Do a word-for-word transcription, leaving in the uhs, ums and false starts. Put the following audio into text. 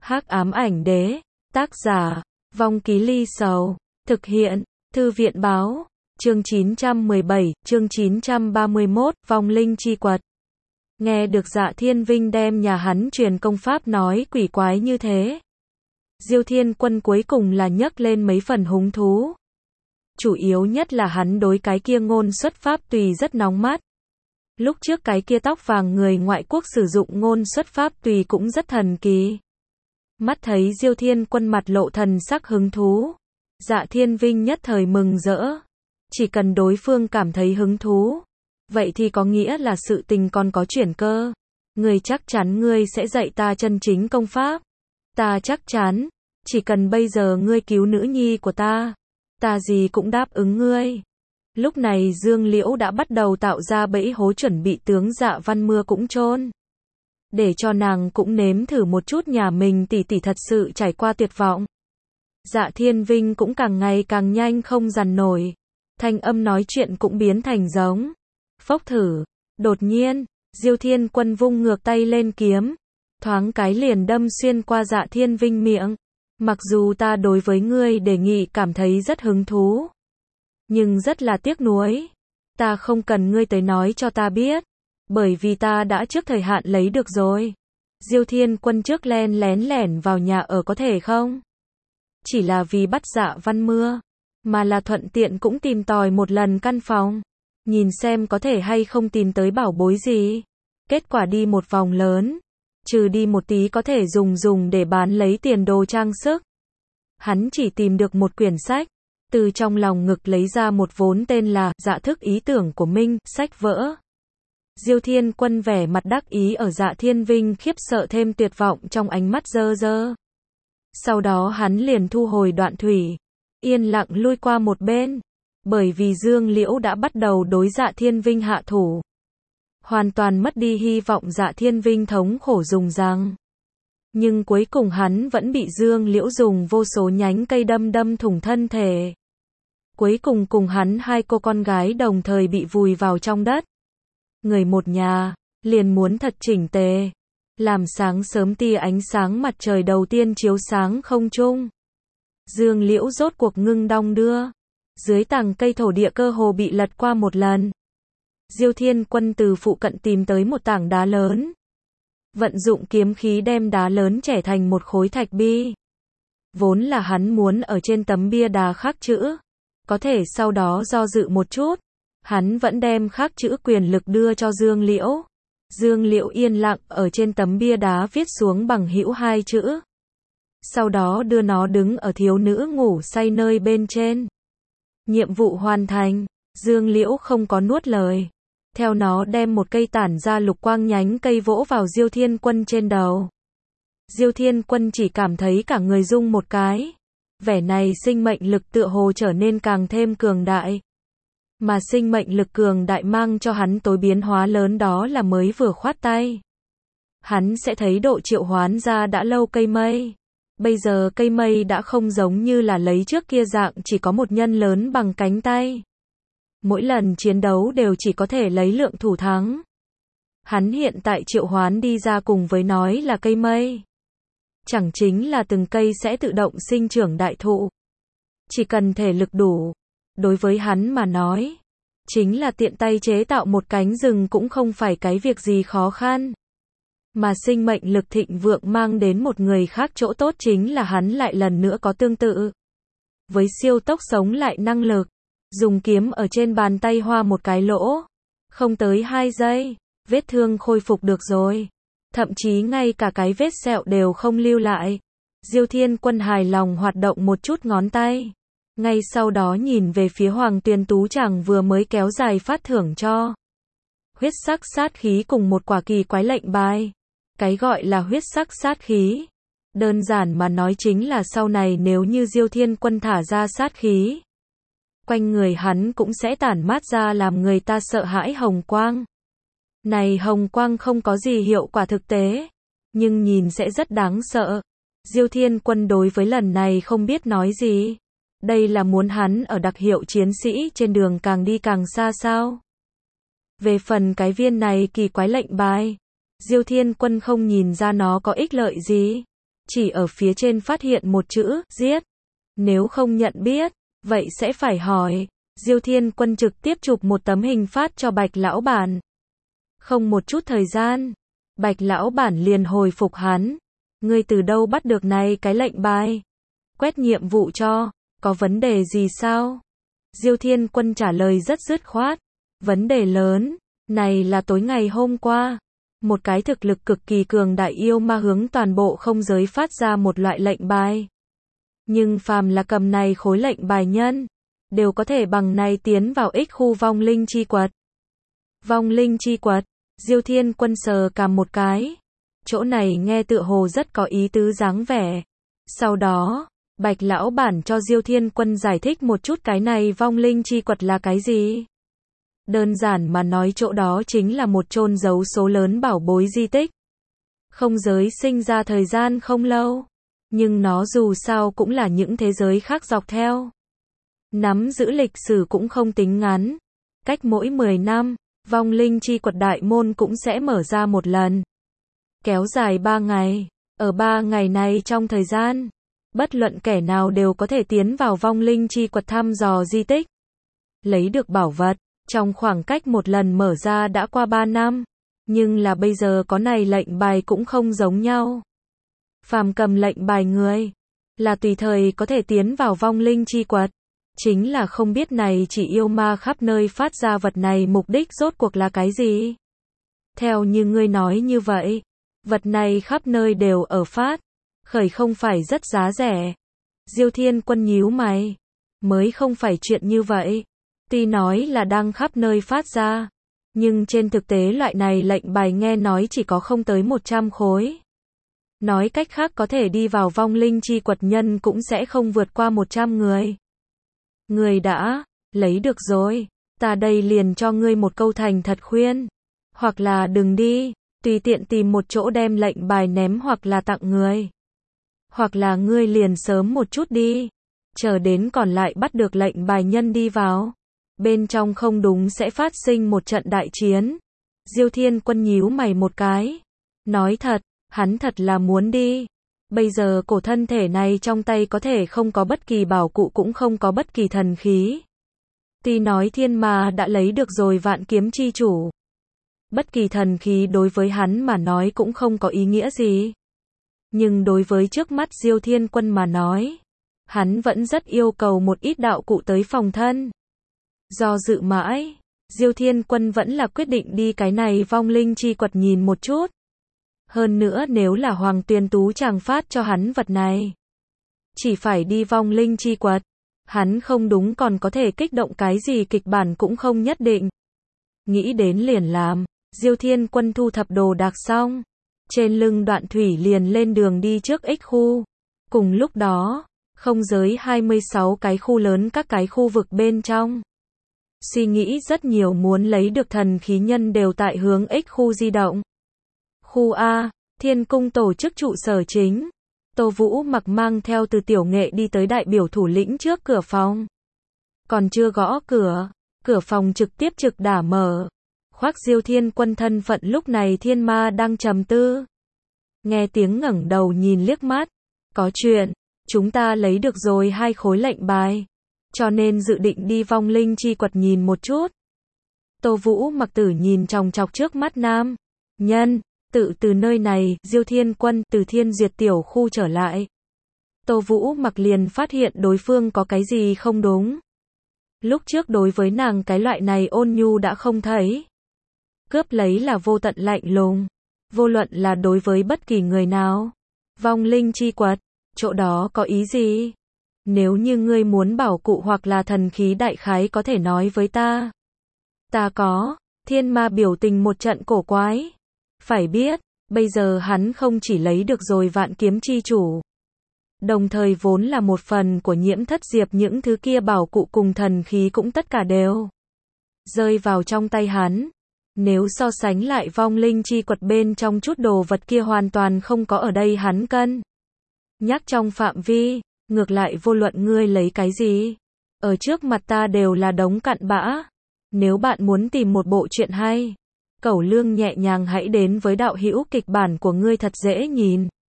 Hắc ám ảnh đế, tác giả, Vong Ký Ly Sầu, thực hiện, Thư viện báo, chương chín trăm mười bảy, chương chín trăm ba mươi mốt, Vong Linh Chi Quật. Nghe được Dạ Thiên Vinh đem nhà hắn truyền công pháp nói quỷ quái như thế. Diêu Thiên Quân cuối cùng là nhấc lên mấy phần hứng thú. Chủ yếu nhất là hắn đối cái kia ngôn xuất pháp tùy rất nóng mắt. Lúc trước cái kia tóc vàng người ngoại quốc sử dụng ngôn xuất pháp tùy cũng rất thần kỳ. Mắt thấy Diêu Thiên Quân mặt lộ thần sắc hứng thú. Dạ Thiên Vinh nhất thời mừng rỡ. Chỉ cần đối phương cảm thấy hứng thú. Vậy thì có nghĩa là sự tình còn có chuyển cơ. Ngươi chắc chắn ngươi sẽ dạy ta chân chính công pháp. Ta chắc chắn. Chỉ cần bây giờ ngươi cứu nữ nhi của ta. Ta gì cũng đáp ứng ngươi. Lúc này Dương Liễu đã bắt đầu tạo ra bẫy hố chuẩn bị tướng Dạ Văn Mưa cũng chôn. Để cho nàng cũng nếm thử một chút nhà mình tỷ tỷ thật sự trải qua tuyệt vọng. Dạ Thiên Vinh cũng càng ngày càng nhanh không dằn nổi. Thanh âm nói chuyện cũng biến thành giống. Phốc thử. Đột nhiên, Diêu Thiên Quân vung ngược tay lên kiếm. Thoáng cái liền đâm xuyên qua Dạ Thiên Vinh miệng. Mặc dù ta đối với ngươi đề nghị cảm thấy rất hứng thú. Nhưng rất là tiếc nuối. Ta không cần ngươi tới nói cho ta biết. Bởi vì ta đã trước thời hạn lấy được rồi. Diêu Thiên Quân trước len lén lẻn vào nhà ở có thể không? Chỉ là vì bắt Dạ Văn Mưa. Mà là thuận tiện cũng tìm tòi một lần căn phòng. Nhìn xem có thể hay không tìm tới bảo bối gì. Kết quả đi một vòng lớn. Trừ đi một tí có thể dùng dùng để bán lấy tiền đồ trang sức. Hắn chỉ tìm được một quyển sách. Từ trong lòng ngực lấy ra một vốn tên là Dạ Thức Ý Tưởng của Minh, sách vỡ. Diêu Thiên Quân vẻ mặt đắc ý ở Dạ Thiên Vinh khiếp sợ thêm tuyệt vọng trong ánh mắt dơ dơ. Sau đó hắn liền thu hồi đoạn thủy. Yên lặng lui qua một bên. Bởi vì Dương Liễu đã bắt đầu đối Dạ Thiên Vinh hạ thủ. Hoàn toàn mất đi hy vọng Dạ Thiên Vinh thống khổ dùng răng. Nhưng cuối cùng hắn vẫn bị Dương Liễu dùng vô số nhánh cây đâm đâm thủng thân thể. Cuối cùng cùng hắn hai cô con gái đồng thời bị vùi vào trong đất. Người một nhà, liền muốn thật chỉnh tề. Làm sáng sớm tia ánh sáng mặt trời đầu tiên chiếu sáng không trung. Dương Liễu rốt cuộc ngưng đong đưa. Dưới tàng cây thổ địa cơ hồ bị lật qua một lần. Diêu Thiên Quân từ phụ cận tìm tới một tảng đá lớn. Vận dụng kiếm khí đem đá lớn chẻ thành một khối thạch bi. Vốn là hắn muốn ở trên tấm bia đá khắc chữ. Có thể sau đó do dự một chút. Hắn vẫn đem khắc chữ quyền lực đưa cho Dương Liễu. Dương Liễu yên lặng ở trên tấm bia đá viết xuống bằng hữu hai chữ. Sau đó đưa nó đứng ở thiếu nữ ngủ say nơi bên trên. Nhiệm vụ hoàn thành. Dương Liễu không có nuốt lời. Theo nó đem một cây tản ra lục quang nhánh cây vỗ vào Diêu Thiên Quân trên đầu. Diêu Thiên Quân chỉ cảm thấy cả người rung một cái. Vẻ này sinh mệnh lực tựa hồ trở nên càng thêm cường đại. Mà sinh mệnh lực cường đại mang cho hắn tối biến hóa lớn đó là mới vừa khoát tay. Hắn sẽ thấy độ triệu hoán ra đã lâu cây mây. Bây giờ cây mây đã không giống như là lấy trước kia dạng chỉ có một nhân lớn bằng cánh tay. Mỗi lần chiến đấu đều chỉ có thể lấy lượng thủ thắng. Hắn hiện tại triệu hoán đi ra cùng với nói là cây mây. Chẳng chính là từng cây sẽ tự động sinh trưởng đại thụ. Chỉ cần thể lực đủ. Đối với hắn mà nói. Chính là tiện tay chế tạo một cánh rừng cũng không phải cái việc gì khó khăn. Mà sinh mệnh lực thịnh vượng mang đến một người khác chỗ tốt chính là hắn lại lần nữa có tương tự. Với siêu tốc sống lại năng lực. Dùng kiếm ở trên bàn tay hoa một cái lỗ. Không tới hai giây. Vết thương khôi phục được rồi. Thậm chí ngay cả cái vết sẹo đều không lưu lại. Diêu Thiên Quân hài lòng hoạt động một chút ngón tay. Ngay sau đó nhìn về phía Hoàng Tuyền Tú chàng vừa mới kéo dài phát thưởng cho. Huyết sắc sát khí cùng một quả kỳ quái lệnh bài. Cái gọi là huyết sắc sát khí. Đơn giản mà nói chính là sau này nếu như Diêu Thiên Quân thả ra sát khí. Quanh người hắn cũng sẽ tản mát ra làm người ta sợ hãi hồng quang. Này hồng quang không có gì hiệu quả thực tế. Nhưng nhìn sẽ rất đáng sợ. Diêu Thiên Quân đối với lần này không biết nói gì. Đây là muốn hắn ở đặc hiệu chiến sĩ trên đường càng đi càng xa sao. Về phần cái viên này kỳ quái lệnh bài. Diêu Thiên Quân không nhìn ra nó có ích lợi gì. chỉ ở phía trên phát hiện một chữ, giết. Nếu không nhận biết, vậy sẽ phải hỏi. Diêu Thiên Quân trực tiếp chụp một tấm hình phát cho Bạch lão bản. Không một chút thời gian, Bạch lão bản liền hồi phục hắn. Ngươi từ đâu bắt được này cái lệnh bài? Quét nhiệm vụ cho, có vấn đề gì sao? Diêu Thiên Quân trả lời rất dứt khoát. Vấn đề lớn, này là tối ngày hôm qua. Một cái thực lực cực kỳ cường đại yêu ma hướng toàn bộ không giới phát ra một loại lệnh bài. Nhưng phàm là cầm này khối lệnh bài nhân, đều có thể bằng này tiến vào ích khu vong linh chi quật. Vong linh chi quật, Diêu Thiên Quân sờ cằm một cái. Chỗ này nghe tựa hồ rất có ý tứ dáng vẻ. Sau đó, Bạch lão bản cho Diêu Thiên Quân giải thích một chút cái này vong linh chi quật là cái gì. Đơn giản mà nói chỗ đó chính là một chôn giấu số lớn bảo bối di tích. Không giới sinh ra thời gian không lâu, nhưng nó dù sao cũng là những thế giới khác dọc theo. Nắm giữ lịch sử cũng không tính ngắn. Cách mỗi mười năm, vong linh chi quật đại môn cũng sẽ mở ra một lần. Kéo dài ba ngày. Ở ba ngày này trong thời gian, bất luận kẻ nào đều có thể tiến vào vong linh chi quật thăm dò di tích. Lấy được bảo vật. Trong khoảng cách một lần mở ra đã qua ba năm. Nhưng là bây giờ có này lệnh bài cũng không giống nhau. Phàm cầm lệnh bài người, là tùy thời có thể tiến vào vong linh chi quật. Chính là không biết này chỉ yêu ma khắp nơi phát ra vật này mục đích rốt cuộc là cái gì. Theo như ngươi nói như vậy, vật này khắp nơi đều ở phát, khởi không phải rất giá rẻ. Diêu Thiên Quân nhíu mày, mới không phải chuyện như vậy. Tuy nói là đang khắp nơi phát ra, nhưng trên thực tế loại này lệnh bài nghe nói chỉ có không tới một trăm khối. Nói cách khác có thể đi vào vong linh chi quật nhân cũng sẽ không vượt qua một trăm người. Người đã lấy được rồi, ta đây liền cho ngươi một câu thành thật khuyên. Hoặc là đừng đi, tùy tiện tìm một chỗ đem lệnh bài ném hoặc là tặng người. Hoặc là ngươi liền sớm một chút đi, chờ đến còn lại bắt được lệnh bài nhân đi vào. Bên trong không đúng sẽ phát sinh một trận đại chiến. Diêu Thiên Quân nhíu mày một cái. Nói thật, hắn thật là muốn đi. Bây giờ cổ thân thể này trong tay có thể không có bất kỳ bảo cụ cũng không có bất kỳ thần khí. Tuy nói thiên ma đã lấy được rồi vạn kiếm chi chủ. Bất kỳ thần khí đối với hắn mà nói cũng không có ý nghĩa gì. Nhưng đối với trước mắt Diêu Thiên Quân mà nói, hắn vẫn rất yêu cầu một ít đạo cụ tới phòng thân. Do dự mãi, Diêu Thiên Quân vẫn là quyết định đi cái này vong linh chi quật nhìn một chút. Hơn nữa nếu là Hoàng Tuyền Tú chàng phát cho hắn vật này, chỉ phải đi vong linh chi quật, hắn không đúng còn có thể kích động cái gì kịch bản cũng không nhất định. Nghĩ đến liền làm, Diêu Thiên Quân thu thập đồ đạc xong, trên lưng Đoạn Thủy liền lên đường đi trước X khu. Cùng lúc đó, không giới hai mươi sáu cái khu lớn các cái khu vực bên trong. Suy nghĩ rất nhiều muốn lấy được thần khí nhân đều tại hướng X khu di động. Khu A, Thiên Cung tổ chức trụ sở chính. Tô Vũ Mặc mang theo Từ Tiểu Nghệ đi tới đại biểu thủ lĩnh trước cửa phòng. Còn chưa gõ cửa, cửa phòng trực tiếp trực đả mở. Khoác Diêu Thiên Quân thân phận lúc này thiên ma đang trầm tư. Nghe tiếng ngẩng đầu nhìn liếc mắt. Có chuyện, chúng ta lấy được rồi hai khối lệnh bài. Cho nên dự định đi vong linh chi quật nhìn một chút. Tô Vũ Mặc tử nhìn chòng chọc trước mắt nam nhân. Tự từ nơi này, Diêu Thiên Quân từ Thiên Duyệt tiểu khu trở lại. Tô Vũ Mặc liền phát hiện đối phương có cái gì không đúng. Lúc trước đối với nàng cái loại này ôn nhu đã không thấy. Cướp lấy là vô tận lạnh lùng. Vô luận là đối với bất kỳ người nào. Vong linh chi quật, chỗ đó có ý gì? Nếu như ngươi muốn bảo cụ hoặc là thần khí đại khái có thể nói với ta. Ta có. Thiên ma biểu tình một trận cổ quái. Phải biết, bây giờ hắn không chỉ lấy được rồi vạn kiếm chi chủ. Đồng thời vốn là một phần của Nhiễm Thất Diệp, những thứ kia bảo cụ cùng thần khí cũng tất cả đều rơi vào trong tay hắn. Nếu so sánh lại vong linh chi quật bên trong chút đồ vật kia hoàn toàn không có ở đây hắn cân nhắc trong phạm vi, ngược lại vô luận ngươi lấy cái gì, ở trước mặt ta đều là đống cặn bã. Nếu bạn muốn tìm một bộ truyện hay, Cẩu Lương nhẹ nhàng hãy đến với đạo hữu kịch bản của ngươi thật dễ nhìn.